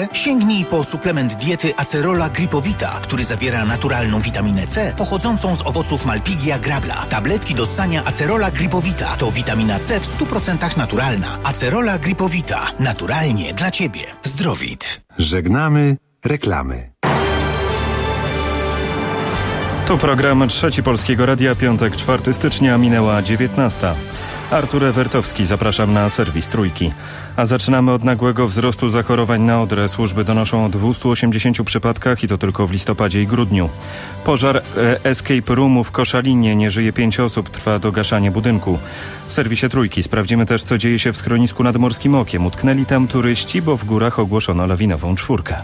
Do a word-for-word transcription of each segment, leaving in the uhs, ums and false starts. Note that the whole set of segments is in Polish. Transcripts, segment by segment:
C? Sięgnij po suplement diety Acerola Gripowita, który zawiera naturalną witaminę C pochodzącą z owoców Malpighia grabla. Tabletki do ssania Acerola Gripowita to witamina C w stu procentach naturalna. Acerola Gripowita. Naturalnie dla Ciebie. Zdrowit. Żegnamy reklamy. Tu program Trzeci Polskiego Radia, piątek, czwartego stycznia, minęła dziewiętnasta. Artur Ewertowski, zapraszam na serwis Trójki. A zaczynamy od nagłego wzrostu zachorowań na odrę. Służby donoszą o dwieście osiemdziesięciu przypadkach i to tylko w listopadzie i grudniu. Pożar e, Escape Roomu w Koszalinie. Nie żyje pięć osób. Trwa dogaszanie budynku. W serwisie Trójki sprawdzimy też, co dzieje się w schronisku nad Morskim Okiem. Utknęli tam turyści, bo w górach ogłoszono lawinową czwórkę.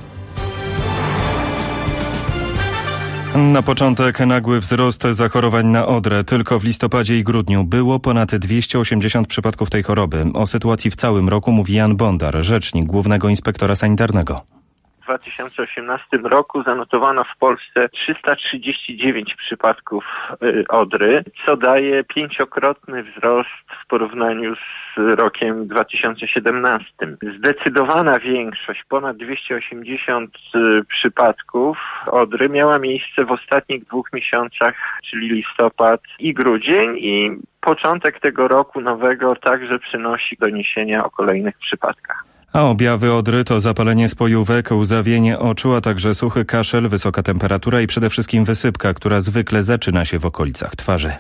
Na początek nagły wzrost zachorowań na odrę. Tylko w listopadzie i grudniu było ponad dwieście osiemdziesiąt przypadków tej choroby. O sytuacji w całym roku mówi Jan Bondar, rzecznik Głównego Inspektora Sanitarnego. W dwa tysiące osiemnastym roku zanotowano w Polsce trzysta trzydzieści dziewięć przypadków odry, co daje pięciokrotny wzrost w porównaniu z rokiem dwa tysiące siedemnastym. Zdecydowana większość, ponad dwieście osiemdziesiąt przypadków odry miała miejsce w ostatnich dwóch miesiącach, czyli listopad i grudzień, i początek tego roku nowego także przynosi doniesienia o kolejnych przypadkach. A objawy odry to zapalenie spojówek, łzawienie oczu, a także suchy kaszel, wysoka temperatura i przede wszystkim wysypka, która zwykle zaczyna się w okolicach twarzy.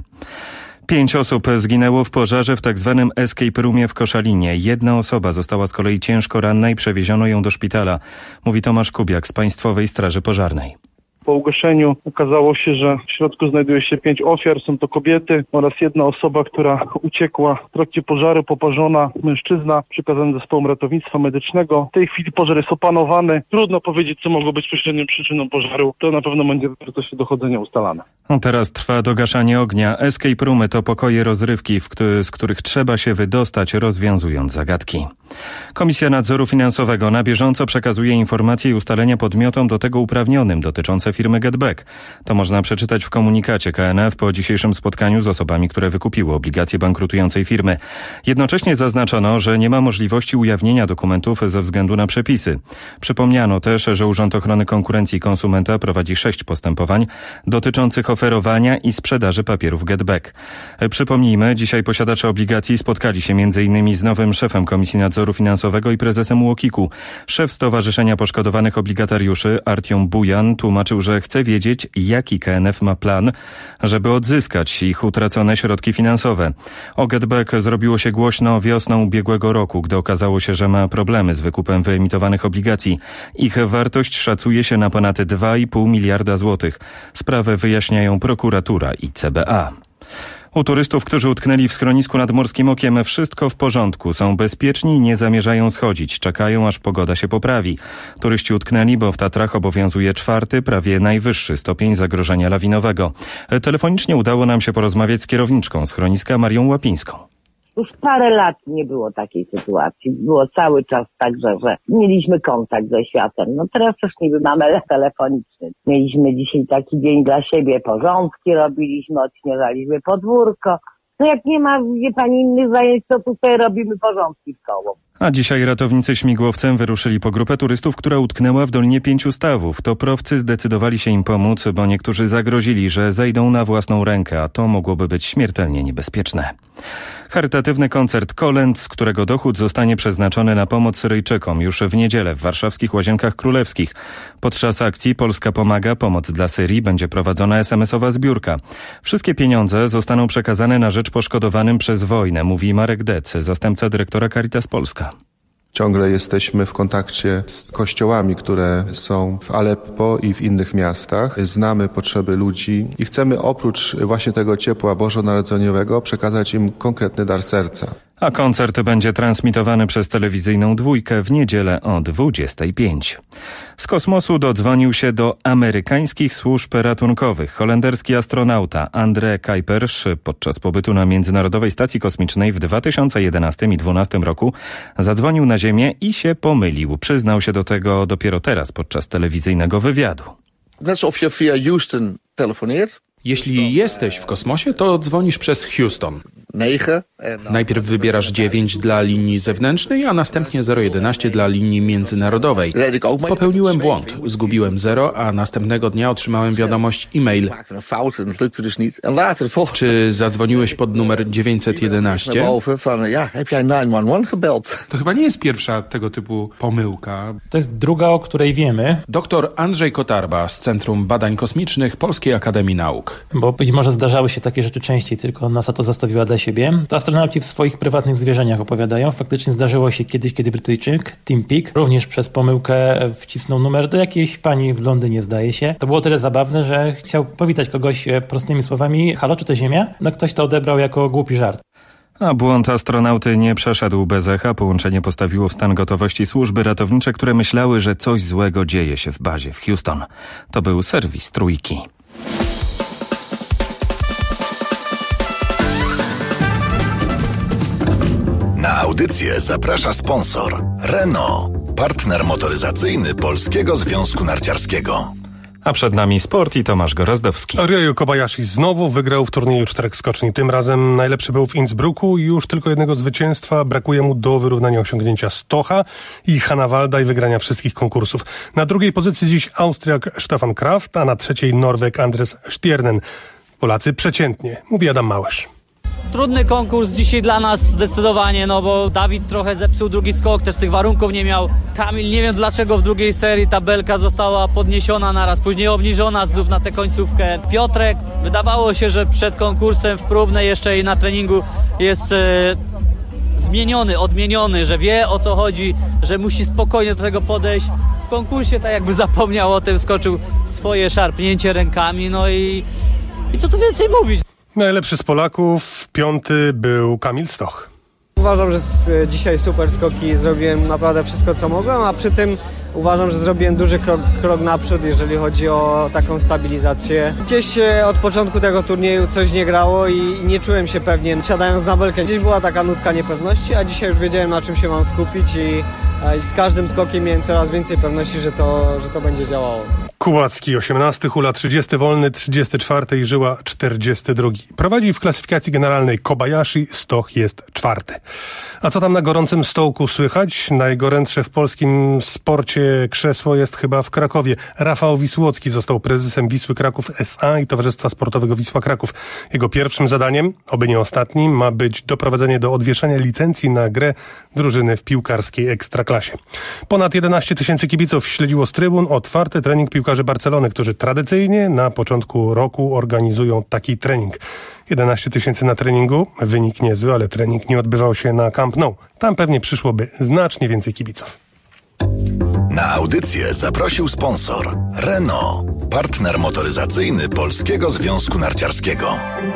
Pięć osób zginęło w pożarze w tzw. Escape Roomie w Koszalinie. Jedna osoba została z kolei ciężko ranna i przewieziono ją do szpitala, mówi Tomasz Kubiak z Państwowej Straży Pożarnej. Po ugaszeniu okazało się, że w środku znajduje się pięć ofiar, są to kobiety oraz jedna osoba, która uciekła w trakcie pożaru, poparzona mężczyzna, przekazany zespołom ratownictwa medycznego. W tej chwili pożar jest opanowany. Trudno powiedzieć, co mogło być bezpośrednią przyczyną pożaru. To na pewno będzie w procesie dochodzenia ustalane. A teraz trwa dogaszanie ognia. Escape Roomy to pokoje rozrywki, w któ- z których trzeba się wydostać, rozwiązując zagadki. Komisja Nadzoru Finansowego na bieżąco przekazuje informacje i ustalenia podmiotom do tego uprawnionym dotyczące firmy GetBack. To można przeczytać w komunikacie K N F po dzisiejszym spotkaniu z osobami, które wykupiły obligacje bankrutującej firmy. Jednocześnie zaznaczono, że nie ma możliwości ujawnienia dokumentów ze względu na przepisy. Przypomniano też, że Urząd Ochrony Konkurencji i Konsumenta prowadzi sześć postępowań dotyczących oferowania i sprzedaży papierów GetBack. Przypomnijmy, dzisiaj posiadacze obligacji spotkali się między innymi z nowym szefem Komisji Nadzoru Finansowego i prezesem U O K I K-u. Szef Stowarzyszenia Poszkodowanych Obligatariuszy Artiom Bujan tłumaczył, że chce wiedzieć, jaki K N F ma plan, żeby odzyskać ich utracone środki finansowe. O GetBack zrobiło się głośno wiosną ubiegłego roku, gdy okazało się, że ma problemy z wykupem wyemitowanych obligacji. Ich wartość szacuje się na ponad dwa i pół miliarda złotych. Sprawę wyjaśniają prokuratura i C B A. U turystów, którzy utknęli w schronisku nad Morskim Okiem, wszystko w porządku. Są bezpieczni i nie zamierzają schodzić. Czekają, aż pogoda się poprawi. Turyści utknęli, bo w Tatrach obowiązuje czwarty, prawie najwyższy stopień zagrożenia lawinowego. Telefonicznie udało nam się porozmawiać z kierowniczką schroniska Marią Łapińską. Już parę lat nie było takiej sytuacji. Było cały czas tak, że, że mieliśmy kontakt ze światem. No teraz też niby mamy telefoniczny. Mieliśmy dzisiaj taki dzień dla siebie, porządki robiliśmy, odśnieżaliśmy podwórko. No jak nie ma, wie pani, innych zajęć, to tutaj robimy porządki w koło. A dzisiaj ratownicy śmigłowcem wyruszyli po grupę turystów, która utknęła w Dolinie Pięciu Stawów. Toprowcy zdecydowali się im pomóc, bo niektórzy zagrozili, że zejdą na własną rękę, a to mogłoby być śmiertelnie niebezpieczne. Charytatywny koncert kolęd, z którego dochód zostanie przeznaczony na pomoc Syryjczykom już w niedzielę w warszawskich Łazienkach Królewskich. Podczas akcji Polska pomaga, pomoc dla Syrii będzie prowadzona es em esowa zbiórka. Wszystkie pieniądze zostaną przekazane na rzecz poszkodowanym przez wojnę, mówi Marek Dec, zastępca dyrektora Caritas Polska. Ciągle jesteśmy w kontakcie z kościołami, które są w Aleppo i w innych miastach. Znamy potrzeby ludzi i chcemy oprócz właśnie tego ciepła bożonarodzeniowego przekazać im konkretny dar serca. A koncert będzie transmitowany przez telewizyjną Dwójkę w niedzielę o dwudziestej piątej. Z kosmosu dodzwonił się do amerykańskich służb ratunkowych. Holenderski astronauta André Kuipers podczas pobytu na Międzynarodowej Stacji Kosmicznej w dwa tysiące jedenastym i dwa tysiące dwunastym roku zadzwonił na Ziemię i się pomylił. Przyznał się do tego dopiero teraz podczas telewizyjnego wywiadu. Net of je via Houston telefoneert. Jeśli jesteś w kosmosie, to dzwonisz przez Houston. Najpierw wybierasz dziewięć dla linii zewnętrznej, a następnie zero jedenaście dla linii międzynarodowej. Popełniłem błąd. Zgubiłem zero, a następnego dnia otrzymałem wiadomość e-mail. Czy zadzwoniłeś pod numer dziewięćset jedenaście? To chyba nie jest pierwsza tego typu pomyłka. To jest druga, o której wiemy. Doktor Andrzej Kotarba z Centrum Badań Kosmicznych Polskiej Akademii Nauk. Bo być może zdarzały się takie rzeczy częściej, tylko NASA to zostawiła dla siebie. To astronauci w swoich prywatnych zwierzeniach opowiadają. Faktycznie zdarzyło się kiedyś, kiedy Brytyjczyk Tim Peake również przez pomyłkę wcisnął numer do jakiejś pani w Londynie, zdaje się. To było tyle zabawne, że chciał powitać kogoś prostymi słowami: halo, czy to Ziemia? No ktoś to odebrał jako głupi żart. A błąd astronauty nie przeszedł bez echa. Połączenie postawiło w stan gotowości służby ratownicze, które myślały, że coś złego dzieje się w bazie w Houston. To był serwis Trójki. Na audycję zaprasza sponsor Renault, partner motoryzacyjny Polskiego Związku Narciarskiego. A przed nami sport i Tomasz Gorazdowski. Ryoyu Kobayashi znowu wygrał w turnieju czterech skoczni. Tym razem najlepszy był w Innsbrucku i już tylko jednego zwycięstwa brakuje mu do wyrównania osiągnięcia Stocha i Hanawalda i wygrania wszystkich konkursów. Na drugiej pozycji dziś Austriak Stefan Kraft, a na trzeciej Norweg Andres Stjernen. Polacy przeciętnie, mówi Adam Małysz. Trudny konkurs dzisiaj dla nas zdecydowanie, no bo Dawid trochę zepsuł drugi skok, też tych warunków nie miał. Kamil, nie wiem dlaczego w drugiej serii ta belka została podniesiona naraz, później obniżona znów na tę końcówkę. Piotrek, wydawało się, że przed konkursem w próbnej jeszcze i na treningu jest e, zmieniony, odmieniony, że wie o co chodzi, że musi spokojnie do tego podejść. W konkursie tak jakby zapomniał o tym, skoczył swoje szarpnięcie rękami, no i, i co tu więcej mówić. Najlepszy z Polaków, piąty był Kamil Stoch. Uważam, że dzisiaj super skoki, zrobiłem naprawdę wszystko co mogłem, a przy tym uważam, że zrobiłem duży krok, krok naprzód, jeżeli chodzi o taką stabilizację. Gdzieś od początku tego turnieju coś nie grało i nie czułem się pewnie, siadając na belkę. Gdzieś była taka nutka niepewności, a dzisiaj już wiedziałem, na czym się mam skupić i, i z każdym skokiem miałem coraz więcej pewności, że to, że to będzie działało. Kubacki osiemnasty, Hula trzydziesty, Wolny trzydziesty czwarty i Żyła czterdziesty drugi. Prowadzi w klasyfikacji generalnej Kobayashi, Stoch jest czwarty. A co tam na gorącym stołku słychać? Najgorętsze w polskim sporcie krzesło jest chyba w Krakowie. Rafał Wisłocki został prezesem Wisły Kraków S A i Towarzystwa Sportowego Wisła Kraków. Jego pierwszym zadaniem, oby nie ostatnim, ma być doprowadzenie do odwieszenia licencji na grę drużyny w piłkarskiej Ekstraklasie. Ponad jedenaście tysięcy kibiców śledziło z trybun otwarty trening piłkarzy Barcelony, którzy tradycyjnie na początku roku organizują taki trening. jedenaście tysięcy na treningu, wynik niezły, ale trening nie odbywał się na Camp Nou. Tam pewnie przyszłoby znacznie więcej kibiców. Na audycję zaprosił sponsor Renault, partner motoryzacyjny Polskiego Związku Narciarskiego.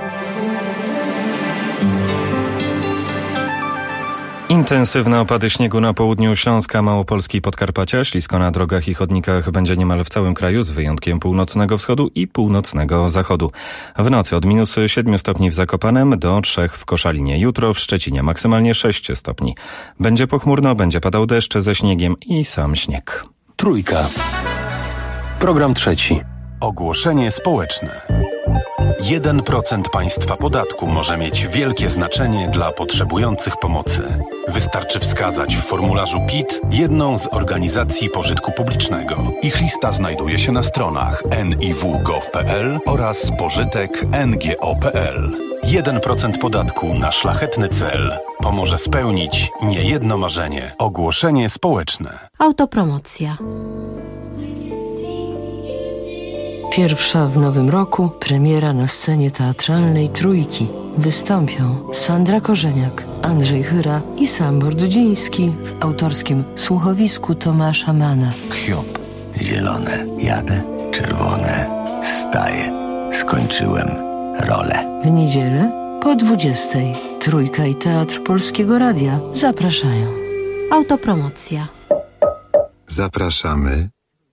Intensywne opady śniegu na południu Śląska, Małopolski i Podkarpacia. Ślisko na drogach i chodnikach będzie niemal w całym kraju, z wyjątkiem północnego wschodu i północnego zachodu. W nocy od minus siedmiu stopni w Zakopanem do trzech w Koszalinie. Jutro w Szczecinie maksymalnie sześć stopni. Będzie pochmurno, będzie padał deszcz ze śniegiem i sam śnieg. Trójka. Program trzeci. Ogłoszenie społeczne. jeden procent państwa podatku może mieć wielkie znaczenie dla potrzebujących pomocy. Wystarczy wskazać w formularzu P I T jedną z organizacji pożytku publicznego. Ich lista znajduje się na stronach en i w kropka gov kropka pe el oraz pożytek kropka en ge o kropka pe el. jeden procent podatku na szlachetny cel pomoże spełnić niejedno marzenie. Ogłoszenie społeczne. Autopromocja. Pierwsza w nowym roku premiera na scenie teatralnej Trójki. Wystąpią Sandra Korzeniak, Andrzej Chyra i Sambor Dudziński w autorskim słuchowisku Tomasza Mana. Hiob. Zielone. Jadę. Czerwone. Staję. Skończyłem rolę. W niedzielę po dwudziestej Trójka i Teatr Polskiego Radia zapraszają. Autopromocja. Zapraszamy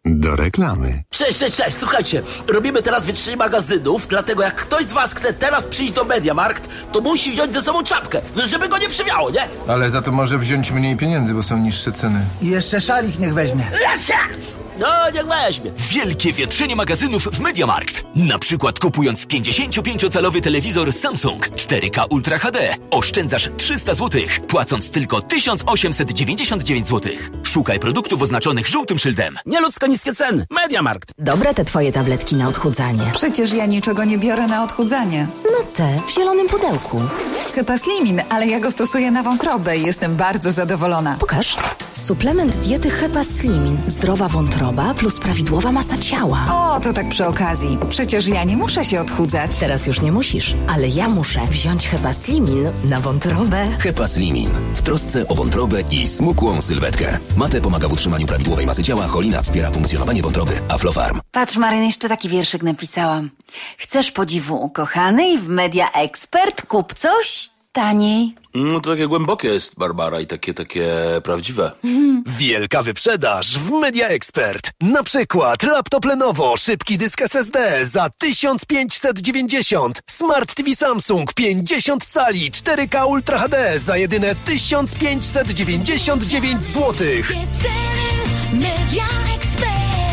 Do reklamy. Cześć, cześć, cześć, słuchajcie, robimy teraz wytrzyj magazynów, dlatego jak ktoś z was chce teraz przyjść do MediaMarkt, to musi wziąć ze sobą czapkę, żeby go nie przywiało, nie? Ale za to może wziąć mniej pieniędzy, bo są niższe ceny. I jeszcze szalik niech weźmie. No, niech weźmie. Wielkie wietrzenie magazynów w MediaMarkt. Na przykład kupując pięćdziesięciopięciocalowy telewizor Samsung cztery K Ultra H D oszczędzasz trzysta złotych, płacąc tylko tysiąc osiemset dziewięćdziesiąt dziewięć złotych. Szukaj produktów oznaczonych żółtym szyldem. Nieludzko niskie ceny. MediaMarkt. Dobre te twoje tabletki na odchudzanie. Przecież ja niczego nie biorę na odchudzanie. No te, w zielonym pudełku. Chyba Slimin, ale ja go stosuję na wątrobę i jestem bardzo zadowolona. Pokaż. Suplement diety Hepa Slimin. Zdrowa wątroba plus prawidłowa masa ciała. O, to tak przy okazji. Przecież ja nie muszę się odchudzać. Teraz już nie musisz, ale ja muszę wziąć Hepa Slimin na wątrobę. Hepa Slimin. W trosce o wątrobę i smukłą sylwetkę. Mate pomaga w utrzymaniu prawidłowej masy ciała, cholina wspiera funkcjonowanie wątroby. Aflofarm. Patrz, Maryn, jeszcze taki wierszyk napisałam. Chcesz podziwu ukochanej w Media Expert? Kup coś taniej. No to takie głębokie jest, Barbara, i takie, takie prawdziwe. Wielka wyprzedaż w Media Expert. Na przykład laptop Lenovo, szybki dysk S S D za tysiąc pięćset dziewięćdziesiąt. Smart T V Samsung pięćdziesiąt cali cztery K Ultra H D za jedyne tysiąc pięćset dziewięćdziesiąt dziewięć złotych. Media Expert.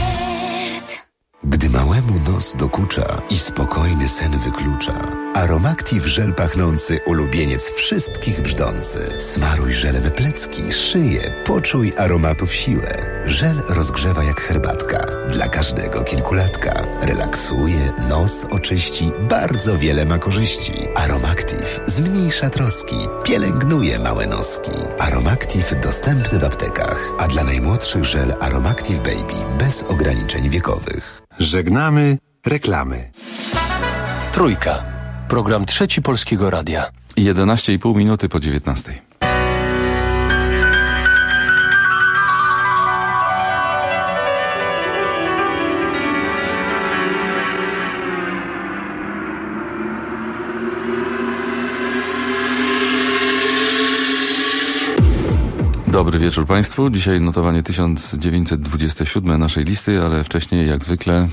Gdy małemu nos dokucza i spokojny sen wyklucza, Aromactive żel pachnący ulubieniec wszystkich brzdący. Smaruj żelem plecki, szyję, poczuj aromatów siłę. Żel rozgrzewa jak herbatka, dla każdego kilkulatka. Relaksuje, nos oczyści, bardzo wiele ma korzyści. Aromactive zmniejsza troski, pielęgnuje małe noski. Aromactive dostępny w aptekach, a dla najmłodszych żel Aromactive Baby bez ograniczeń wiekowych. Żegnamy reklamy. Trójka. Program Trzeci Polskiego Radia. jedenaście i pół minuty po dziewiętnastej. Dobry wieczór Państwu. Dzisiaj notowanie tysiąc dziewięćset dwudzieste siódme naszej listy, ale wcześniej jak zwykle...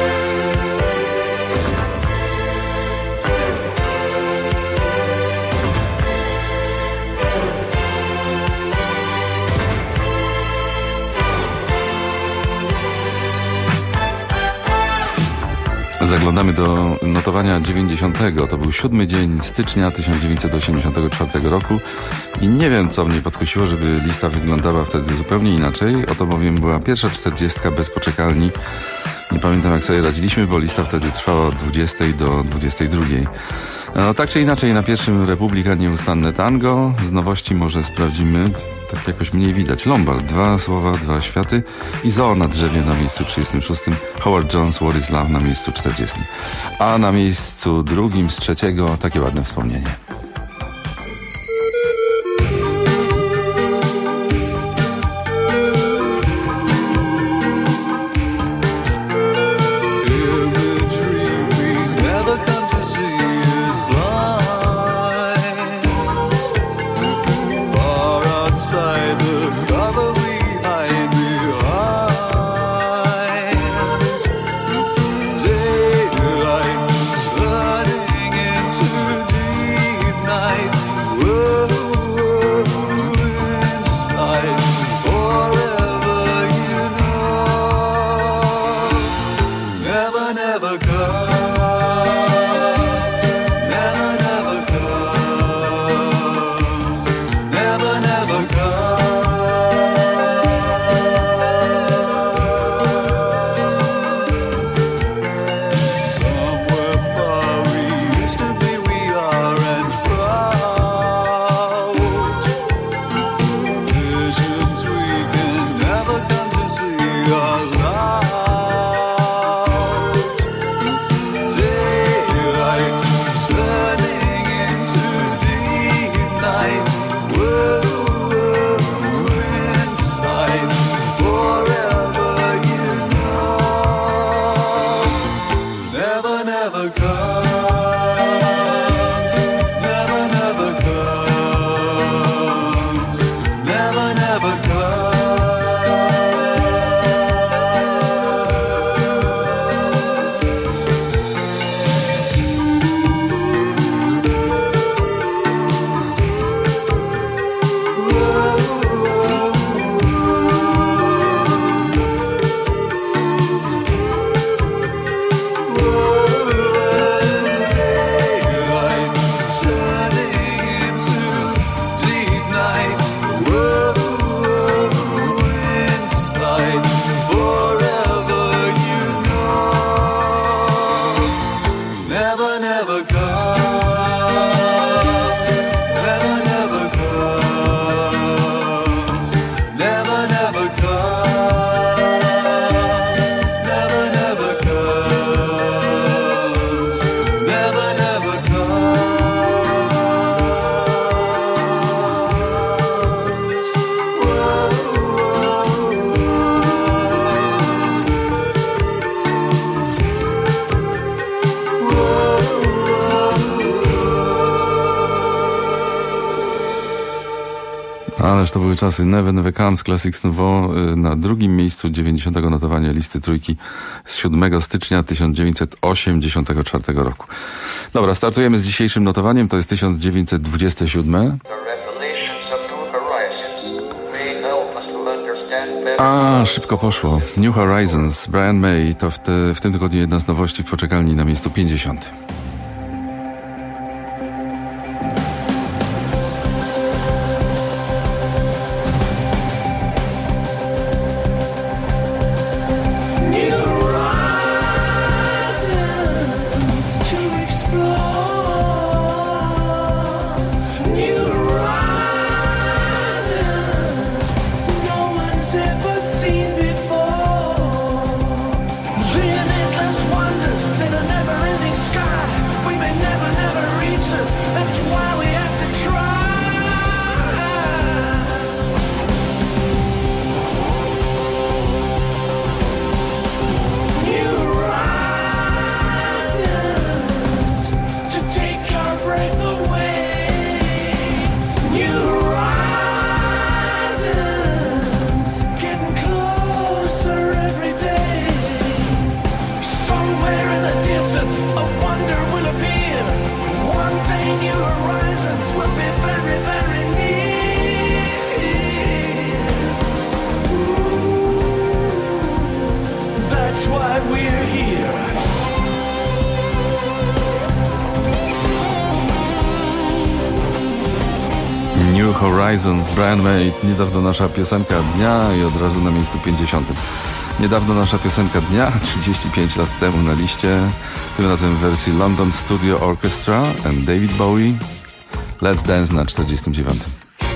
Zaglądamy do notowania dziewięćdziesiątego. To był siódmy dzień stycznia tysiąc dziewięćset osiemdziesiątego czwartego roku i nie wiem, co mnie podkusiło, żeby lista wyglądała wtedy zupełnie inaczej. Oto bowiem była pierwsza czterdziestka bez poczekalni. Nie pamiętam, jak sobie radziliśmy, bo lista wtedy trwała od dwudziestej do dwudziestej drugiej. No, tak czy inaczej, na pierwszym Republika Nieustanne Tango. Z nowości może sprawdzimy, tak jakoś mniej widać. Lombard, dwa słowa, dwa światy i Zoo na drzewie na miejscu trzydziestym szóstym. Howard Jones, What is Love na miejscu czterdziestym. A na miejscu drugim z trzeciego takie ładne wspomnienie. Daylight turning into deep Ależ to były czasy. Never Never Comes, Classics Nouveau na drugim miejscu dziewięćdziesiątego notowania listy trójki z siódmego stycznia tysiąc dziewięćset osiemdziesiątego czwartego roku. Dobra, startujemy z dzisiejszym notowaniem, to jest tysiąc dziewięćset dwudziesty siódmy. A, szybko poszło. New Horizons, Brian May, to w, te, w tym tygodniu jedna z nowości w poczekalni na miejscu pięćdziesiątym. New Horizons, Brian May, niedawno nasza piosenka dnia i od razu na miejscu pięćdziesiątym. Niedawno nasza piosenka dnia, trzydzieści pięć lat temu na liście, tym razem w wersji London Studio Orchestra and David Bowie. Let's Dance na czterdziestym dziewiątym.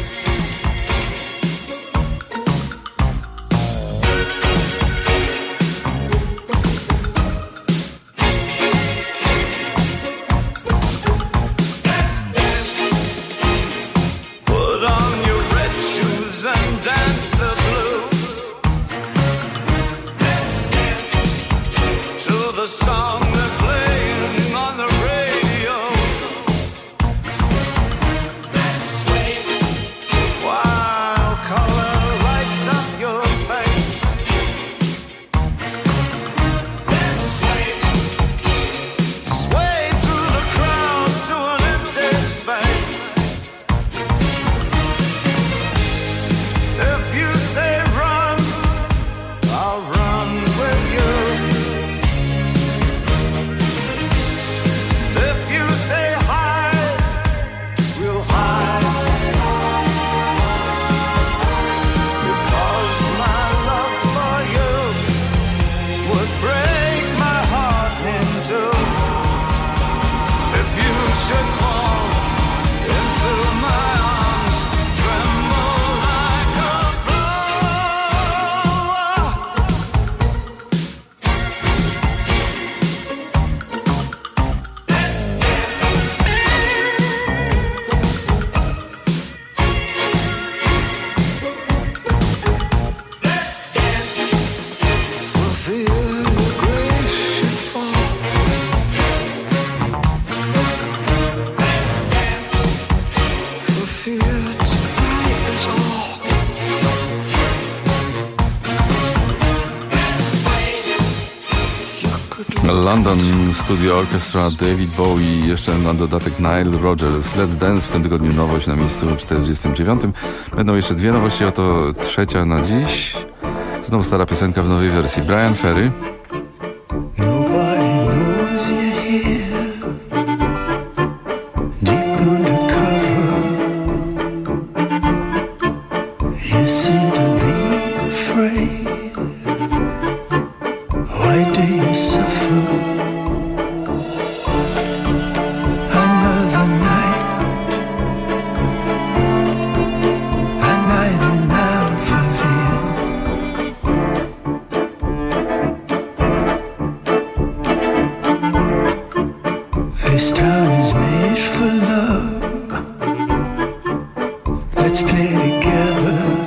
London Studio Orchestra, David Bowie, jeszcze na dodatek Nile Rodgers. Let's Dance, w tym tygodniu nowość na miejscu czterdziestym dziewiątym. Będą jeszcze dwie nowości, oto trzecia na dziś. Znowu stara piosenka w nowej wersji. Brian Ferry.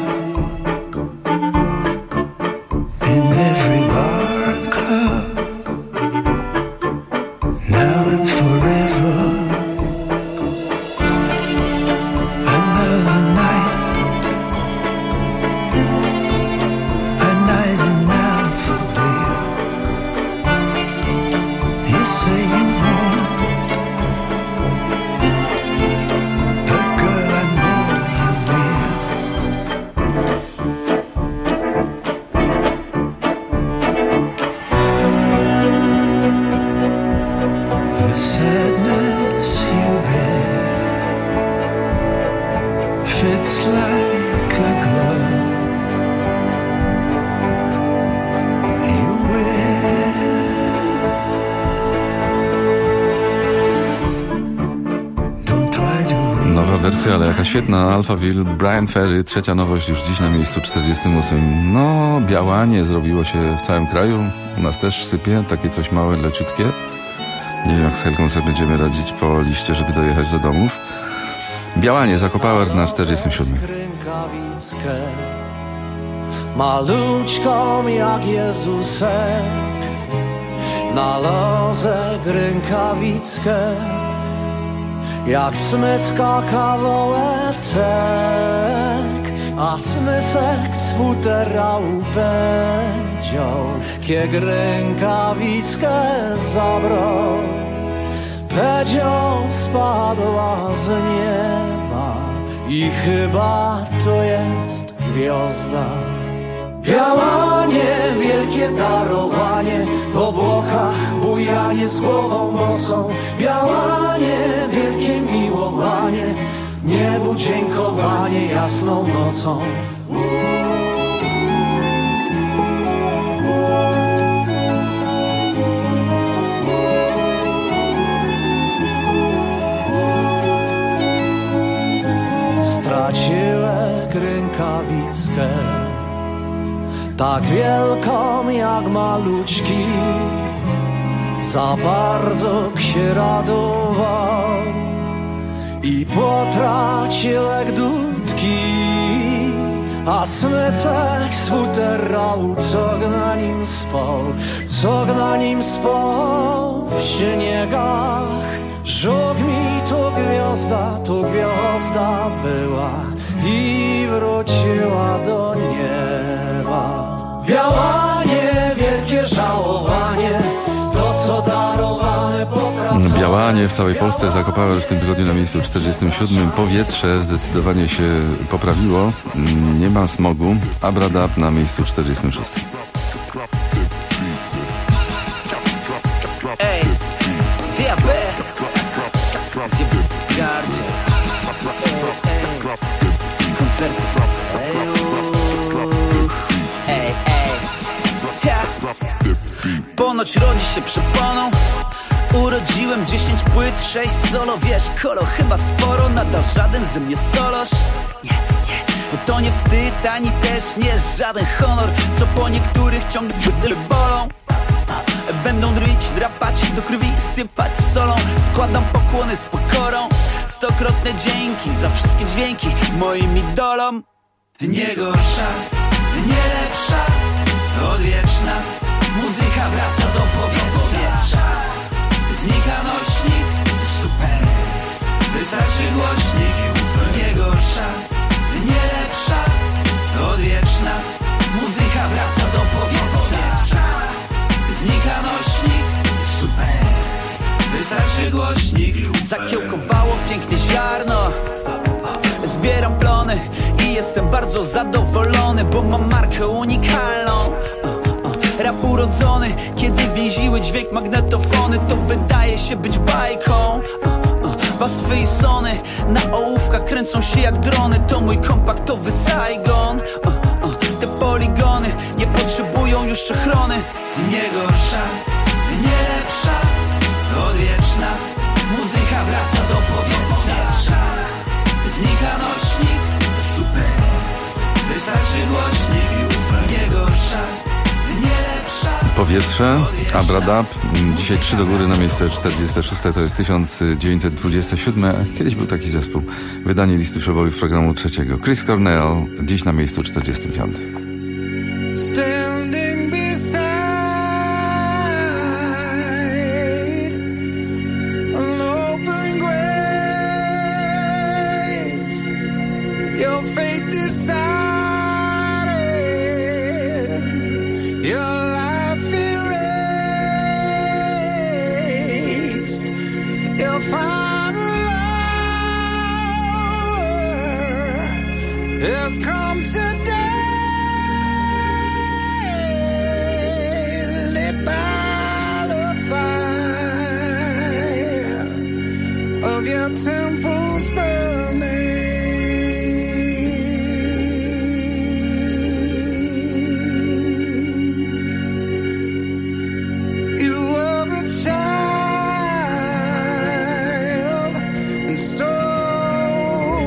In every bar and club wersja, ale jaka świetna. Alphaville, Brian Ferry, trzecia nowość już dziś na miejscu czterdziestym ósmym. No, białanie zrobiło się w całym kraju. U nas też sypie, takie coś małe, leciutkie. Nie wiem, jak z Helką sobie będziemy radzić po liście, żeby dojechać do domów. Białanie, Zakopower na czterdziestym siódmym. Maluczką jak Jezusek, na lozę rękawickę, jak smycka kawałeczek, a smycek z futera upędział, kiek rękawickę zabrał, powiedział spadła z nieba i chyba to jest gwiazda. Białanie, wielkie darowanie, w obłokach bujanie z głową bosą. Białanie, wielkie miłowanie, niebu dziękowanie jasną nocą. Straciłem rękawickę, tak wielką jak maluczki, za bardzo się radował i potracił jak dudki, a smycek z futerału, co na nim spał, co na nim spał w śniegach. Żółk mi to gwiazda, to gwiazda była i wróciła do nieba. Białanie, wielkie żałowanie, to co darowane potracone. Białanie w całej Polsce, Zakopower w tym tygodniu na miejscu czterdziestym siódmym. Powietrze zdecydowanie się poprawiło, nie ma smogu. Abradab na miejscu czterdziestym szóstym. Ej, diabe, zjebarcie, koncerty ej, ej, cia. Ponoć rodzi się przeponą. Urodziłem dziesięć płyt, sześć solo. Wiesz, kolo, chyba sporo, nadal żaden ze mnie solosz. Yeah, yeah. To nie wstyd, ani też nie żaden honor, co po niektórych ciągle bolą. Będą dryć, drapać, do krwi sypać solą. Składam pokłony z pokorą. Stokrotne dzięki za wszystkie dźwięki moim idolom. Nie gorsza, nie lepsza, odwieczna muzyka wraca do powietrza. Znika nośnik, super, wystarczy głośnik. Nie gorsza, nie lepsza, odwieczna muzyka wraca do powietrza. Znika nośnik, super, wystarczy głośnik. Zakiełkowało pięknie ziarno, zbieram plony i jestem bardzo zadowolony, bo mam markę unikalną. Rap urodzony, kiedy więziły dźwięk magnetofony, to wydaje się być bajką. Baswy i sony na ołówkach kręcą się jak drony, to mój kompaktowy Saigon. Te poligony nie potrzebują już ochrony. Nie gorsza, nie lepsza, odwieczna muzyka wraca do powietrza. Znika nośnik, super, wystarczy głośnik. Nie gorsza, nie lepsza. Powietrze, Abradab, dzisiaj trzy do góry na miejsce czterdzieste szóste, to jest tysiąc dziewięćset dwudzieste siódme. Kiedyś był taki zespół. Wydanie listy przebojów programu trzeciego. Chris Cornell, dziś na miejscu czterdziestym piątym. Standing beside an open grave, your fate decided, your life erased, your final hour has come today. Your temples burning, you were a child, and so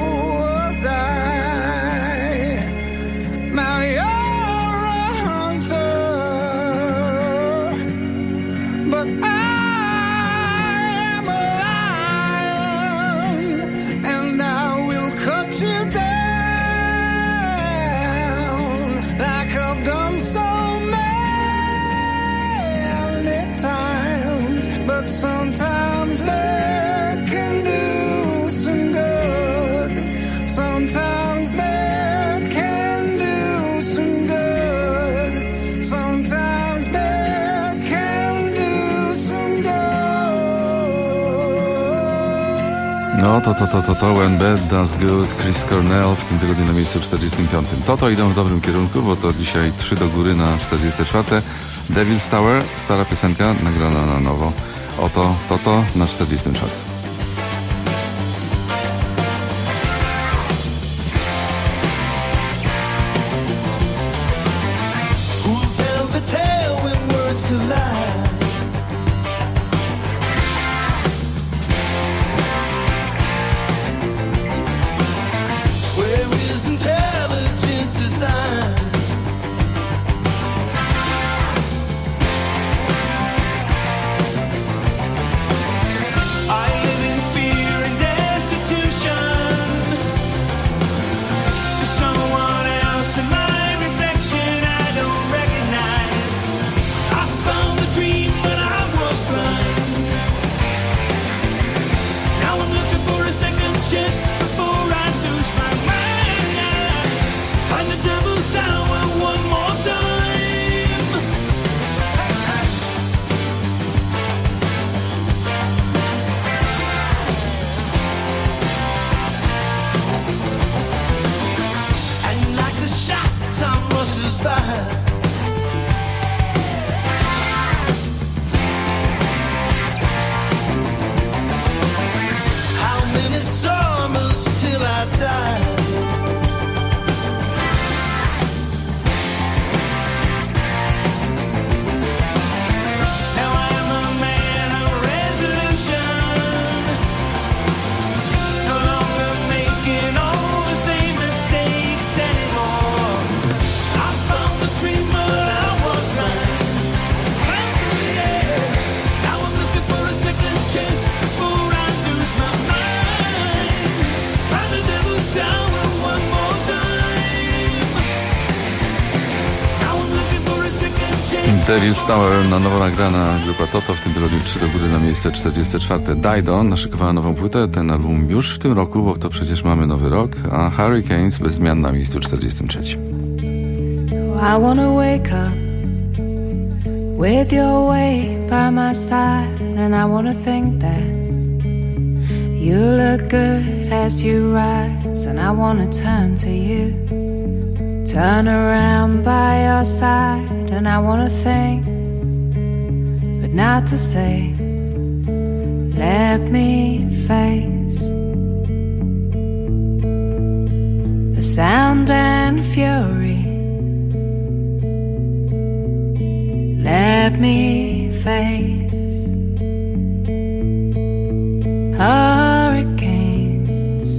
No to, to, to, to, to, When Bad Does Good, Chris Cornell w tym tygodniu na miejscu czterdziestym piątym. To, to idą w dobrym kierunku, bo to dzisiaj trzy do góry na czterdzieste czwarte. Devil's Tower, stara piosenka, nagrana na nowo. Oto, to, to na czterdziestym czwartym. Devil's Tower, na nowo nagrana grupa Toto, w tym tygodniu trzy do góry na miejsce czterdzieste czwarte. Didon naszykowała nową płytę, ten album już w tym roku, bo to przecież mamy nowy rok, a Hurricanes bez zmian na miejscu czterdziestym trzecim. I wanna wake up with your way by my side, and I wanna think that you look good as you rise, and I wanna turn to you, turn around by your side. And I wanna think, but not to say, let me face the sound and fury. Let me face hurricanes.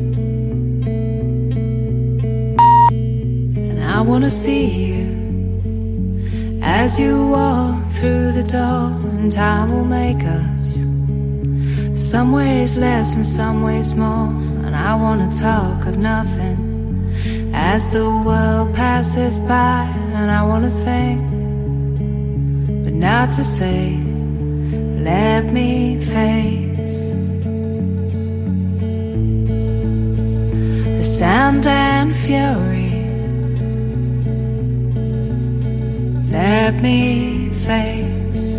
And I wanna see you as you walk through the door, and time will make us some ways less and some ways more. And I wanna talk of nothing as the world passes by, and I wanna think, but not to say, let me face the sound and fury. Let me face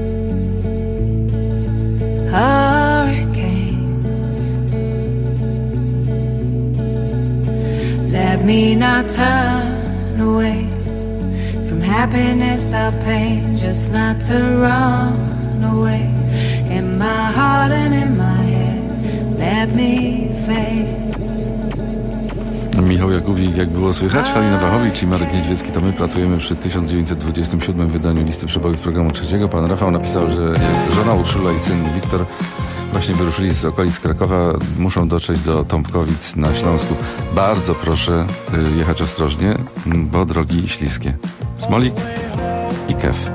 hurricanes. Let me not turn away from happiness or pain, just not to run away. In my heart and in my head, let me face. Michał Jakubik, jak było słychać, Halina Wachowicz i Marek Niedźwiecki, to my pracujemy przy tysiąc dziewięćset dwudziestym siódmym wydaniu Listy Przebojów programu trzeciego. Pan Rafał napisał, że żona Urszula i syn Wiktor właśnie wyruszyli z okolic Krakowa, muszą dotrzeć do Tomkowic na Śląsku. Bardzo proszę jechać ostrożnie, bo drogi śliskie. Smolik i Kef.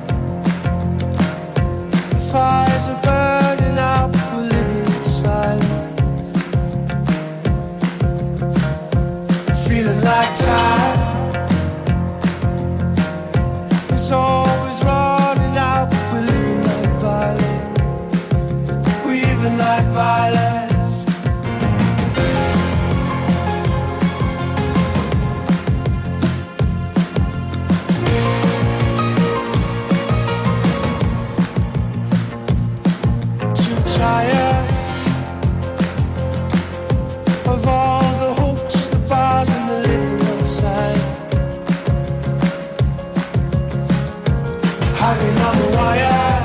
Like time, it's always running out. We're living like violence, we're even like violence. hanging on the wire.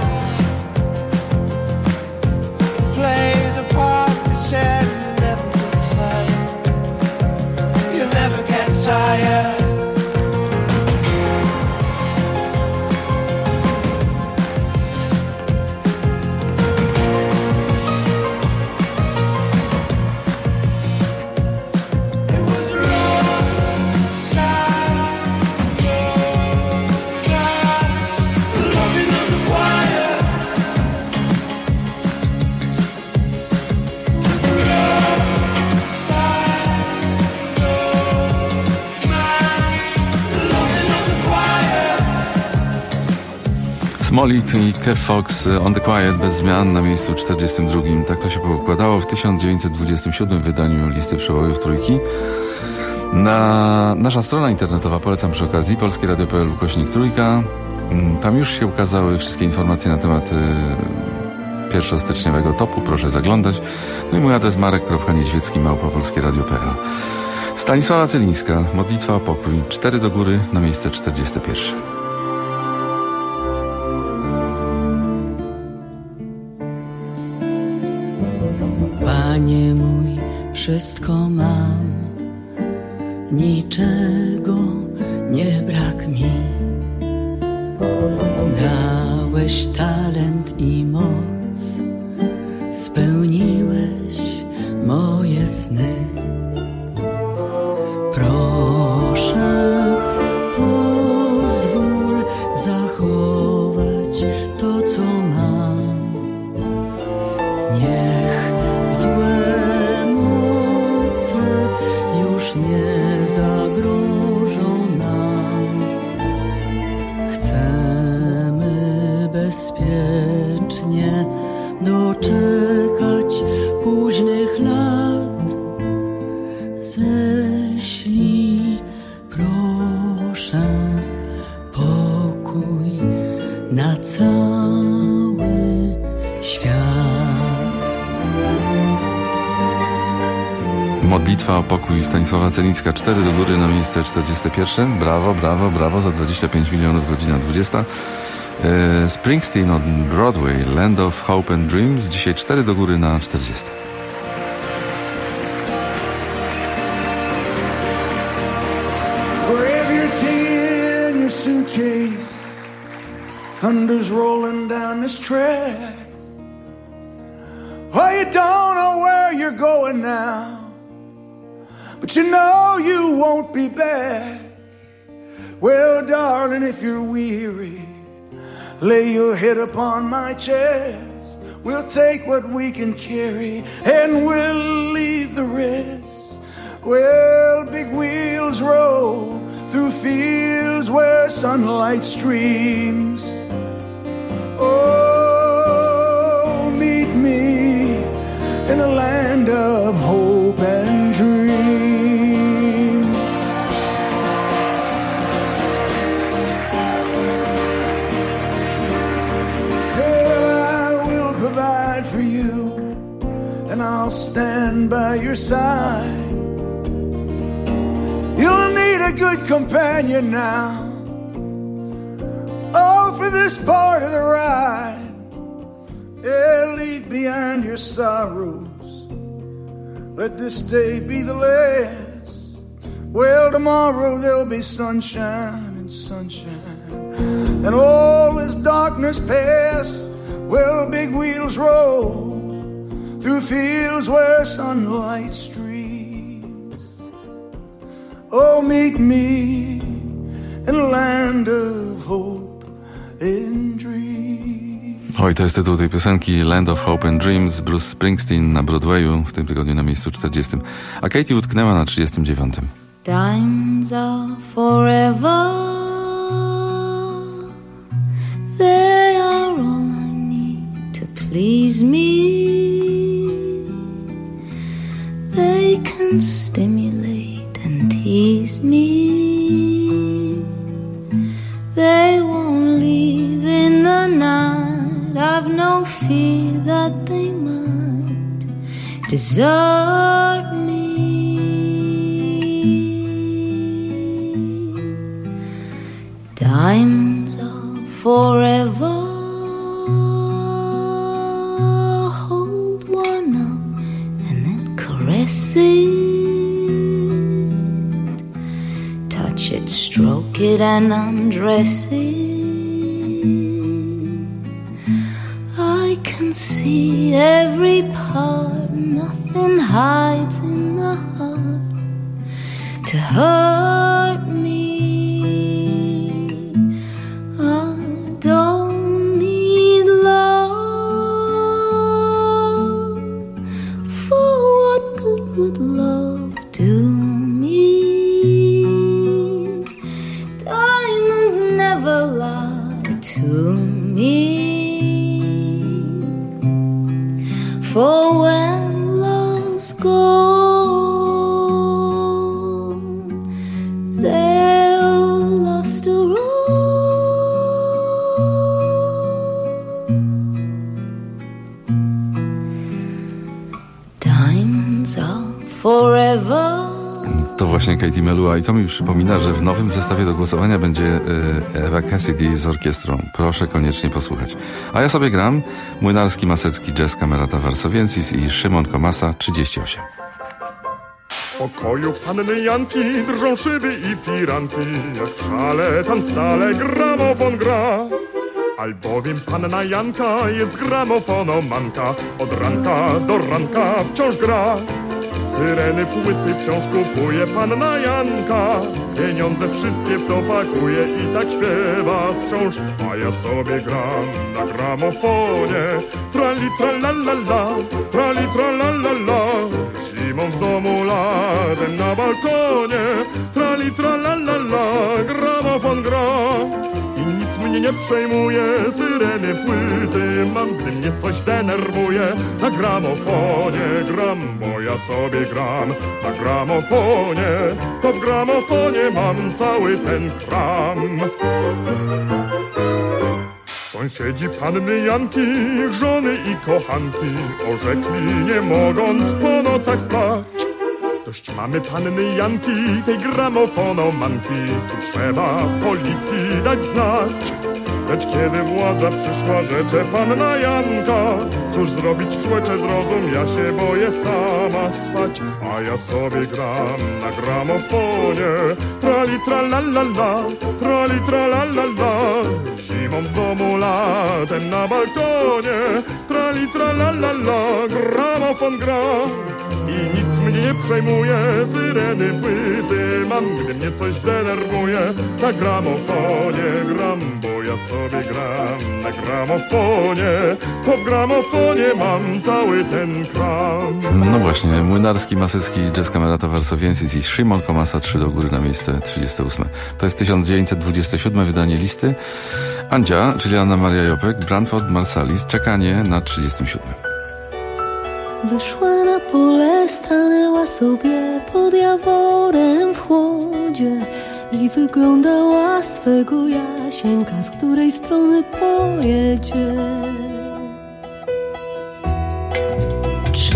Play the part you said you'll never get tired. You'll never get tired. Smolik i Kev Fox, On the Quiet, bez zmian na miejscu czterdziestym drugim. Tak to się poukładało w tysiąc dziewięćset dwudziestym siódmym wydaniu listy przebojów trójki. Na nasza strona internetowa, polecam przy okazji, polskie radio kropka p l ukośnik trójka. Tam już się ukazały wszystkie informacje na temat pierwszostyczniowego topu, proszę zaglądać. No i mój adres marek kropka niedźwiecki małpa polskie radio kropka p l. Stanisława Celińska, Modlitwa o pokój, cztery do góry na miejsce czterdzieste pierwsze. Panie mój, wszystko mam, niczego nie brak mi. Dałeś talent i moc, spełniłeś moje sny. Proszę, pozwól zachować to, co mam. Niech złe moce już nie zagrożą nam. Chcemy bezpiecznie doczekać późnych lat. Ześlij, proszę, pokój na cały świat. Modlitwa o pokój, Stanisława Celińska, cztery do góry na miejsce czterdzieste pierwsze. Brawo, brawo, brawo, za dwadzieścia pięć milionów, godzina dwudziesta. E, Springsteen on Broadway, Land of Hope and Dreams, dzisiaj cztery do góry na czterdzieste. Grab your tea and your suitcase. Thunder's rolling down this track. Well, you don't know where you're going now, but you know you won't be back. Well, darling, if you're weary, lay your head upon my chest. We'll take what we can carry and we'll leave the rest. Well, big wheels roll through fields where sunlight streams. Oh, meet me in a land of hope and dreams. Well, I will provide for you, and I'll stand by your side. You'll need a good companion now, oh, for this part of the ride. Yeah, leave behind your sorrows, let this day be the last. Well, tomorrow there'll be sunshine and sunshine, and all this darkness pass. Well, big wheels roll through fields where sunlight streams. Oh, meet me in a land of hope and dreams. Oj, to jest tytuł tej piosenki, Land of Hope and Dreams, Bruce Springsteen na Broadwayu, w tym tygodniu na miejscu czterdziestym, a Katie utknęła na trzydziestym dziewiątym. Diamonds are forever. They are all I need to please me. They can stimulate and tease me. They won't leave in the night. I've no fear that they might desert me. Diamonds are forever. Hold one up and then caress it. Touch it, stroke it and undress it. I can see every part, nothing hides in the heart to hurt me. I don't need love, for what good would love do me? Diamonds never lie to me. For when love's gone, they're lost to all. Diamonds are forever. To właśnie Katie Melua i to mi przypomina, że w nowym zestawie do głosowania będzie Eva Cassidy z orkiestrą. Proszę koniecznie posłuchać. A ja sobie gram Młynarski, Masecki, Jazz Camerata Varsoviensis i Szymon Komasa trzydzieści osiem. W pokoju panny Janki drżą szyby i firanki, jak w szale tam stale gramofon gra. Albowiem panna Janka jest gramofonomanka, od ranka do ranka wciąż gra. Syreny płyty wciąż kupuje panna Janka, pieniądze wszystkie w to pakuje i tak śpiewa wciąż. A ja sobie gram na gramofonie, trali tralalala, trali tralalala. Zimą w domu, latem na balkonie, trali tralalala, gramofon gra. I nic mnie nie przejmuje, syreny płyty mam, gdy mnie coś denerwuje. Na gramofonie gram, bo ja sobie gram. Na gramofonie, to w gramofonie mam cały ten kram. Sąsiedzi panny Janki, żony i kochanki orzekli, nie mogąc po nocach spać. Dość mamy panny Janki, tej gramofonomanki, tu trzeba policji dać znać. Lecz kiedy władza przyszła, rzecze panna Janka, cóż zrobić, człecze, zrozum, ja się boję sama spać. A ja sobie gram na gramofonie, trali tralalala, trali tralalala. Zimą w domu, latem na balkonie, trali tralalala, gramofon gra. I nic mnie nie przejmuje, syreny płyty mam, gdy mnie coś denerwuje. Na gramofonie gram, bo ja sobie gram. Na gramofonie, po gramofonie mam cały ten kram. No właśnie, Młynarski, Masecki, Jazz Camerata Varsoviensis i Szymon Komasa, trzy do góry na miejsce trzydzieste ósme. To jest tysiąc dziewięćset dwudzieste siódme wydanie listy. Andzia, czyli Anna Maria Jopek, Branford Marsalis, czekanie na trzydziestym siódmym. Wyszła na pole, stanęła sobie pod jaworem w chłodzie i wyglądała swego Jasieńka, z której strony pojedzie. Czy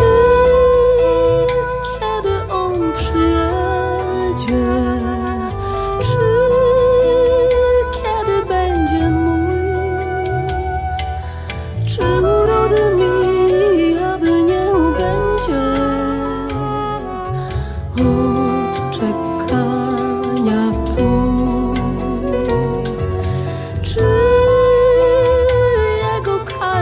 kiedy on przyjedzie, czy kiedy będzie mój, czy urody mi aby nie ubędzie od czekania tu. Czy jego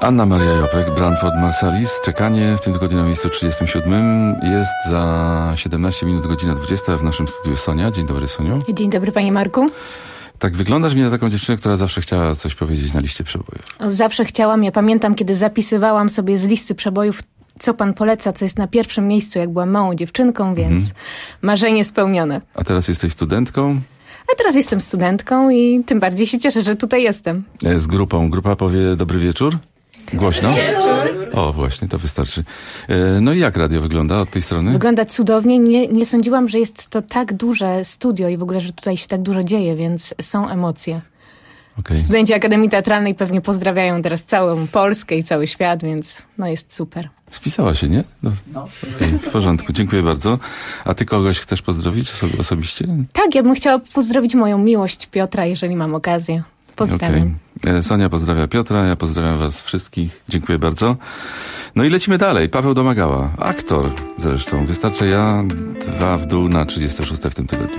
Anna Maria Jopek, Branford Marsalis. Czekanie w tym tygodniu na miejscu trzydziestym siódmym. Jest za siedemnaście minut, godzina dwudziesta. W naszym studiu Sonia. Dzień dobry, Soniu. Dzień dobry, panie Marku. Tak, wyglądasz mi na taką dziewczynę, która zawsze chciała coś powiedzieć na liście przebojów. Zawsze chciałam. Ja pamiętam, kiedy zapisywałam sobie z listy przebojów, co pan poleca, co jest na pierwszym miejscu, jak byłam małą dziewczynką, więc mhm. marzenie spełnione. A teraz jesteś studentką? A teraz jestem studentką i tym bardziej się cieszę, że tutaj jestem. Z grupą. Grupa powie dobry wieczór? Głośno? Wieczór. O, właśnie, to wystarczy. No i jak radio wygląda od tej strony? Wygląda cudownie. Nie, nie sądziłam, że jest to tak duże studio i w ogóle, że tutaj się tak dużo dzieje, więc są emocje. Okay. Studenci Akademii Teatralnej pewnie pozdrawiają teraz całą Polskę i cały świat, więc no jest super. Spisała się, nie? No. no. Okay, w porządku, dziękuję bardzo. A ty kogoś chcesz pozdrowić oso- osobiście? Tak, ja bym chciała pozdrowić moją miłość Piotra, jeżeli mam okazję. Pozdrawiam. Okay. Sonia pozdrawia Piotra, ja pozdrawiam was wszystkich. Dziękuję bardzo. No i lecimy dalej. Paweł Domagała, aktor zresztą. Wystarczy ja, dwa w dół na trzydzieste szóste w tym tygodniu.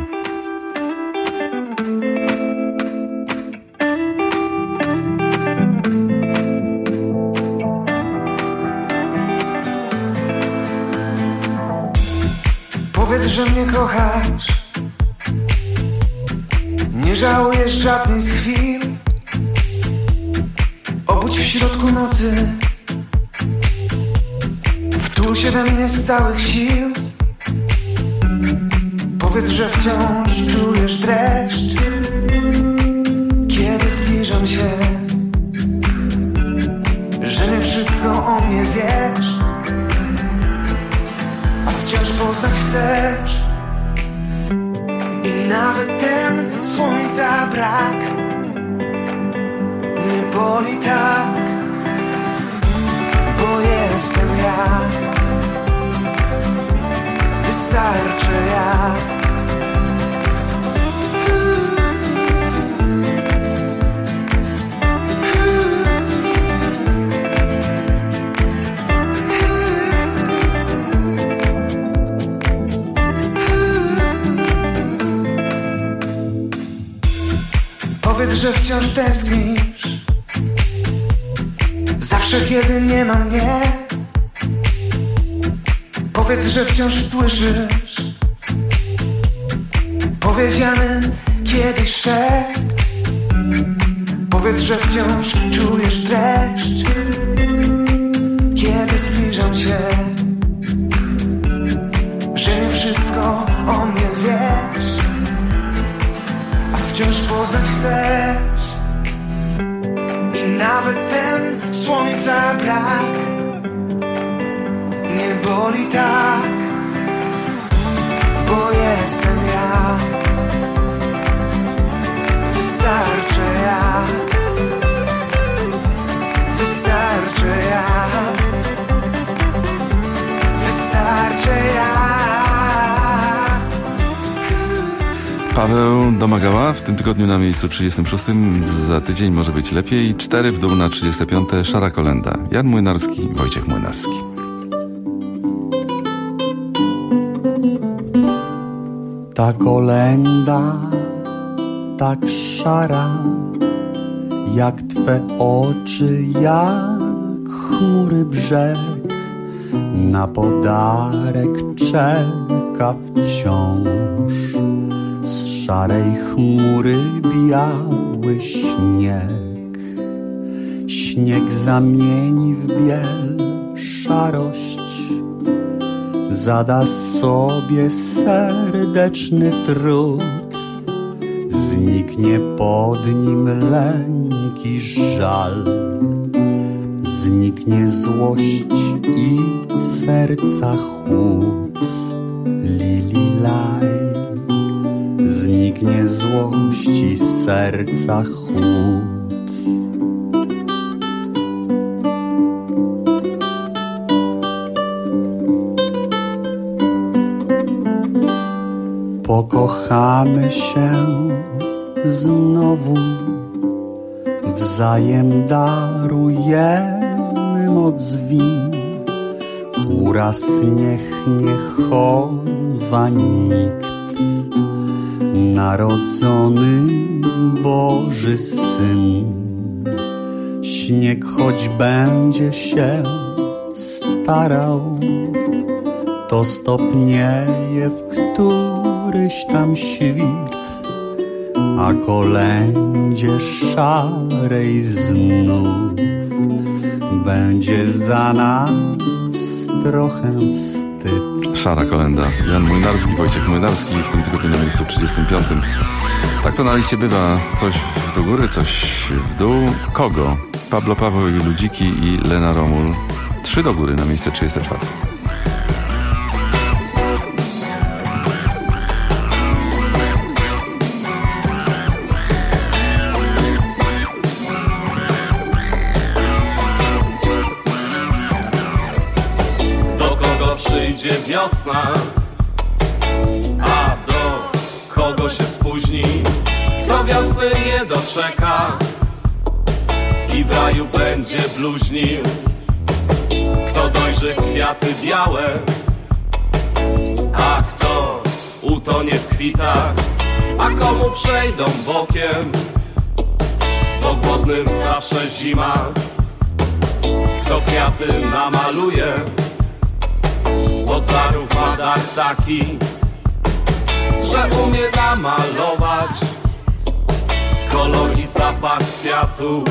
Powiedz, że mnie kochasz. Nie żałujesz żadnej z chwil. Obudź w środku nocy. Wtul się we mnie z całych sił. Powiedz, że wciąż czujesz dreszcz, kiedy zbliżam się. Że nie wszystko o mnie wiesz, a wciąż poznać chcesz. I nawet ten słońca brak nie boli tak, bo jestem ja. Wystarczy ja. Powiedz, że wciąż tęsknisz, zawsze kiedy nie ma mnie. Powiedz, że wciąż słyszysz powiedziany kiedyś szept. Powiedz, że wciąż czujesz dreszcz, kiedy zbliżam się. Że nie wszystko o mnie wiesz, a wciąż poznać chcesz. I nawet ten słońca brak nie boli tak, bo jestem ja. Wystarczy ja. Wystarczy ja. Wystarczy ja. Paweł Domagała w tym tygodniu na miejscu trzydziestym szóstym. Za tydzień może być lepiej. Cztery w dół na trzydzieste piąte. Szara kolenda. Jan Młynarski, Wojciech Młynarski. Ta kolenda tak szara, jak twe oczy, jak chmury brzeg. Na podarek czeka wciąż z szarej chmury biały śnieg. Śnieg zamieni w biel szarość, zada sobie serdeczny trud. Zniknie pod nim lęk i żal, zniknie złość i serca chłód. Lililaj, zniknie złość i serca chłód. Pokochamy się znowu, wzajem darujemy moc win. Uraz niech nie chowa nikt, narodzony Boży Syn. śnieg choć będzie się starał, to stopnieje w któryś tam świt, a kolędzie szarej znów będzie za nas trochę wstyd. Szara kolenda. Jan Młynarski, Wojciech Młynarski w tym tygodniu na miejscu trzydziestym piątym. Tak to na liście bywa. Coś do góry, coś w dół. Kogo? Pablo Paweł i Ludziki i Lena Romul. Trzy do góry na miejsce trzydzieste czwarte. Przyjdzie wiosna, a do kogo się spóźni, kto wiosny nie doczeka i w raju będzie bluźnił, kto dojrzy kwiaty białe, a kto utonie w kwitach, a komu przejdą bokiem, bo głodnym zawsze zima, kto kwiaty namaluje, bo zdarów ma dar taki, że umie namalować kolor i zapach kwiatów.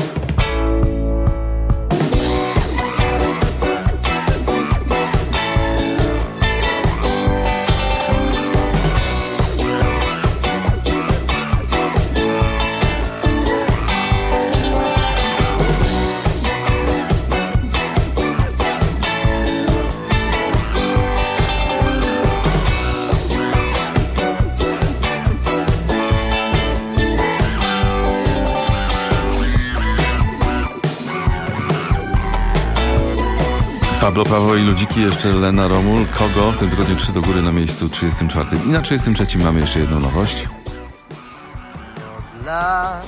Pablo Paweł i Ludziki, jeszcze Lena Romul. Kogo? W tym tygodniu trzy do góry na miejscu trzydziestym czwartym. I na trzydziestym trzecim mamy jeszcze jedną nowość. Lat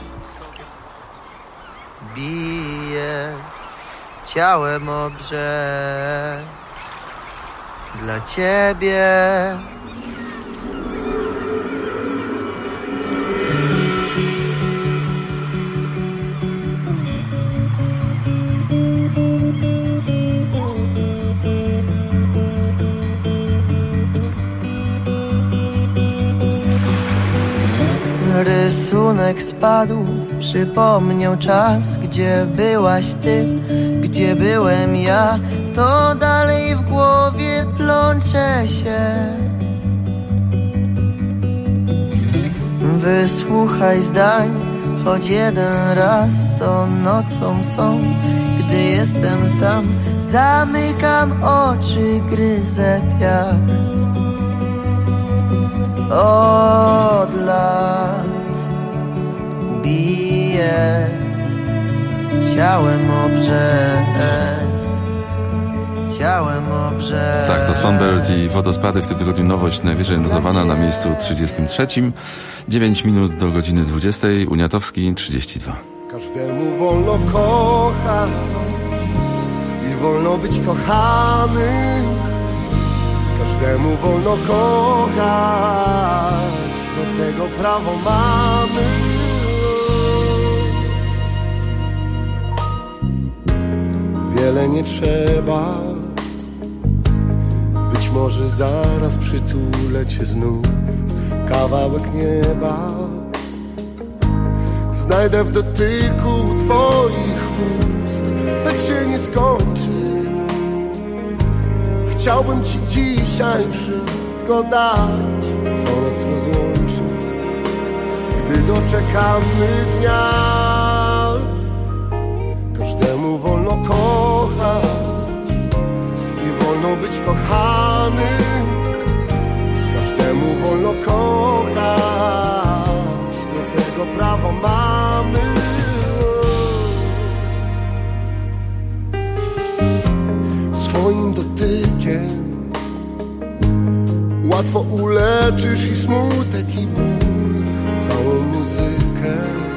bije ciałem o brzeg dla ciebie. Rysunek spadł, przypomniał czas, gdzie byłaś ty, gdzie byłem ja. To dalej w głowie plącze się. Wysłuchaj zdań, choć jeden raz, co nocą są, gdy jestem sam. Zamykam oczy, gryzę piach. Od lat bije ciałem o brzeg, ciałem o brzeg. Tak, to Sonbert i Wodospady. W tym tygodniu nowość najwyżej notowana na miejscu trzydziestym trzecim. dziewięć minut do godziny dwudziestej. Uniatowski trzydzieści dwa. Każdemu wolno kochać i wolno być kochany. Każdemu wolno kochać, do tego prawo mamy. Wiele nie trzeba, być może zaraz przytulę cię znów. Kawałek nieba znajdę w dotyku twoich ust. Tak się nie skończy. Chciałbym ci dzisiaj wszystko dać, co nas rozłączy, gdy doczekamy dnia. Każdemu wolno kochać i wolno być kochanym. Każdemu wolno kochać, do tego prawo mamy. Swoim dotykiem łatwo uleczysz i smutek, i ból. Całą muzykę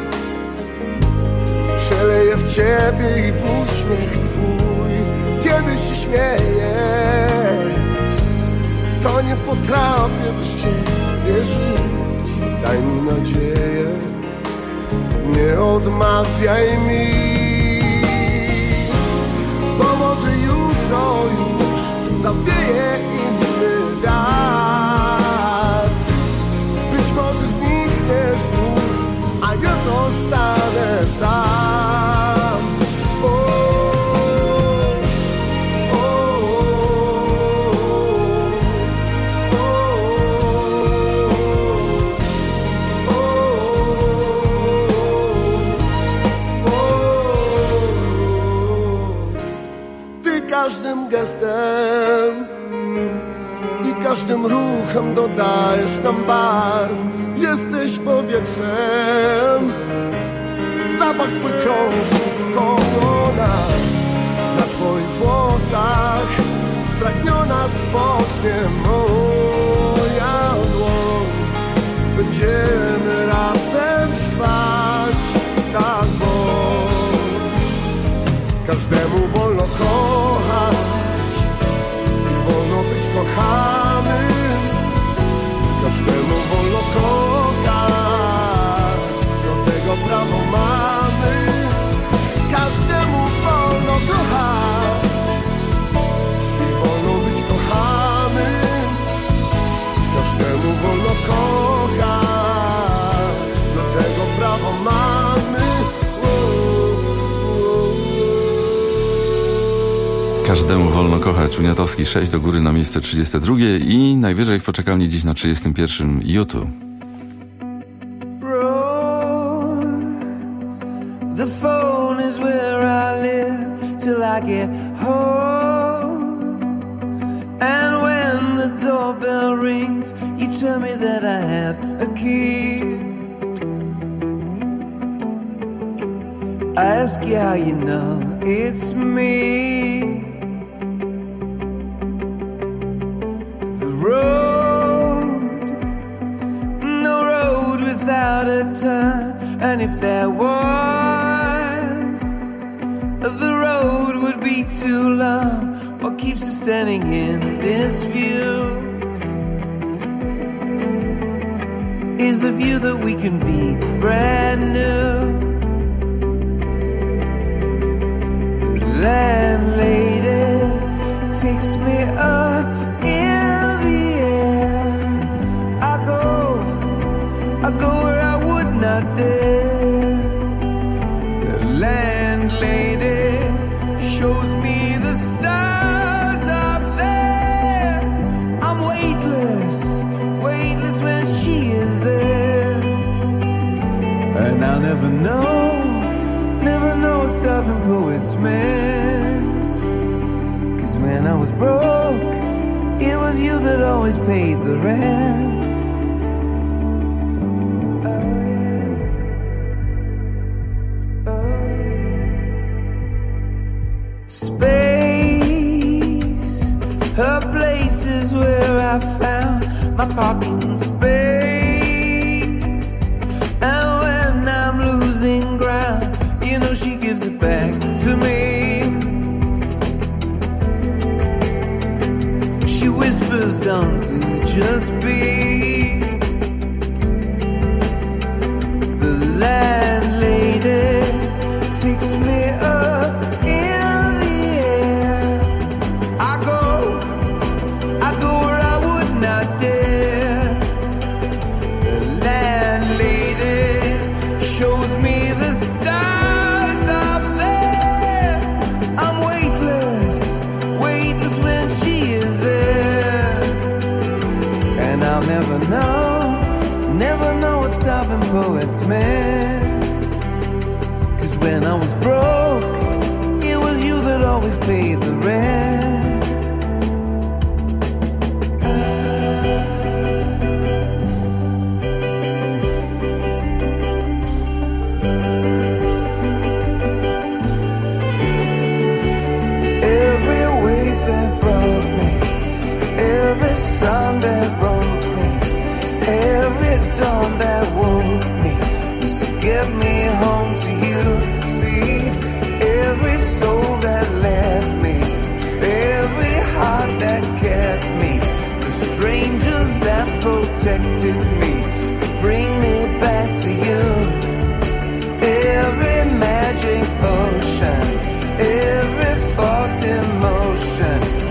przeleję w ciebie i w uśmiech twój. Kiedy się śmiejesz, to nie potrafię bez ciebie żyć. Daj mi nadzieję, nie odmawiaj mi. już zawieje inny wiatr. Być może znikniesz znów, a ja zostanę sam. O, o, Ty każdym gestem i każdym ruchem dodajesz nam barw. Jesteś powietrzem, zapach twój krąży wkoło nas. Na twoich włosach spragniona spocznie moja dłoń. Będziemy razem trwać tak, bo każdemu wolno kochać i wolno być kochanym. Każdemu wolno kochać, do tego prawo mamy. Każdemu wolno kochać i wolno być kochanym. Każdemu wolno kochać, do tego prawo mamy. Każdemu wolno kochać. Uniatowski sześć do góry na miejsce trzydzieste drugie i najwyżej w poczekalni dziś na trzydziestym pierwszym YouTube. The phone is where I live till I get home. And when the doorbell rings, you tell me that I have a key. I ask you how you know it's me. The road, no road without a turn. And if there was, the road would be too long. What keeps us standing in this view is the view that we can be brand new. The landlady takes me up in the air. I go, I go where I would not dare. The landlady shows me the stars up there. I'm weightless, weightless when she is there. And I'll never know, never know what starving poets meant. Cause when I was broke, it was you that always paid the rent. Space, her place is where I found my parking space. And when I'm losing ground, you know she gives it back to me. She whispers down to just be. The landlady takes me up in the air. I go, I go where I would not dare. The landlady shows me the stars up there. I'm weightless, weightless when she is there. And I'll never know, never know what starving poets meant. Cause when I was broke, it was you that always paid the rent. Every wave that brought me, every sun that wrote me, every dawn that woke me, just to get me home to you. See, every soul that left me, every heart that kept me, the strangers that protected me to bring me back to you. Every magic potion, every false emotion,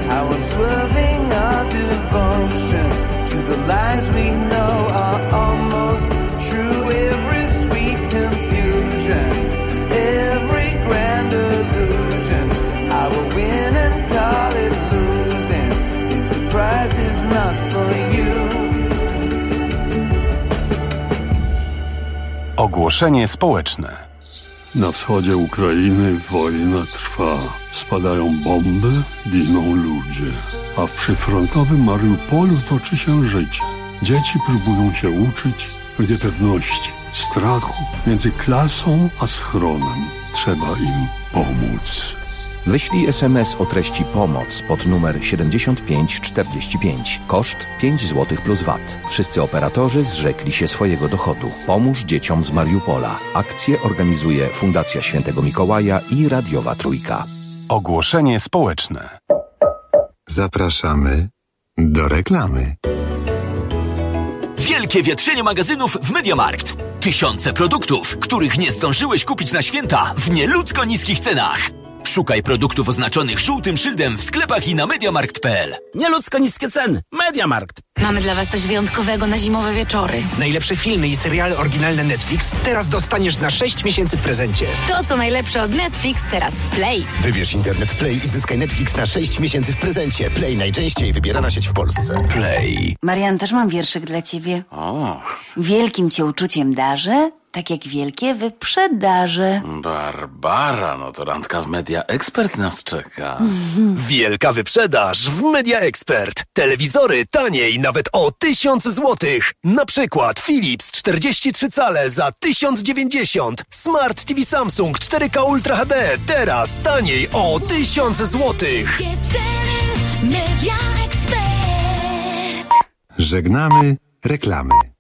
Ogłoszenie społeczne. Na wschodzie Ukrainy wojna trwa. Spadają bomby, giną ludzie. A w przyfrontowym Mariupolu toczy się życie. Dzieci próbują się uczyć w niepewności, strachu między klasą a schronem. Trzeba im pomóc. Wyślij es em es o treści pomoc pod numer siedemdziesiąt pięć czterdzieści pięć. Koszt pięć złotych plus V A T. Wszyscy operatorzy zrzekli się swojego dochodu. Pomóż dzieciom z Mariupola. Akcję organizuje Fundacja Świętego Mikołaja i Radiowa Trójka. Ogłoszenie społeczne. Zapraszamy do reklamy. Wielkie wietrzenie magazynów w MediaMarkt. Tysiące produktów, których nie zdążyłeś kupić na święta w nieludzko niskich cenach. Szukaj produktów oznaczonych żółtym szyldem w sklepach i na mediamarkt kropka p l. Nieludzko niskie ceny. MediaMarkt. Mamy dla was coś wyjątkowego na zimowe wieczory. Najlepsze filmy i seriale oryginalne Netflix teraz dostaniesz na sześć miesięcy w prezencie. To, co najlepsze od Netflix, teraz w Play. Wybierz internet Play i zyskaj Netflix na sześć miesięcy w prezencie. Play, najczęściej wybierana sieć w Polsce. Play. Marian, też mam wierszyk dla ciebie. O. Wielkim cię uczuciem darzę, tak jak wielkie wyprzedaże. Barbara, no to randka w Media Expert nas czeka. Wielka wyprzedaż w Media Expert. Telewizory taniej nawet o tysiąc złotych. Na przykład Philips czterdzieści trzy cale za tysiąc dziewięćdziesiąt. Smart T V Samsung cztery K Ultra H D teraz taniej o tysiąc złotych. Media Expert. Żegnamy reklamy.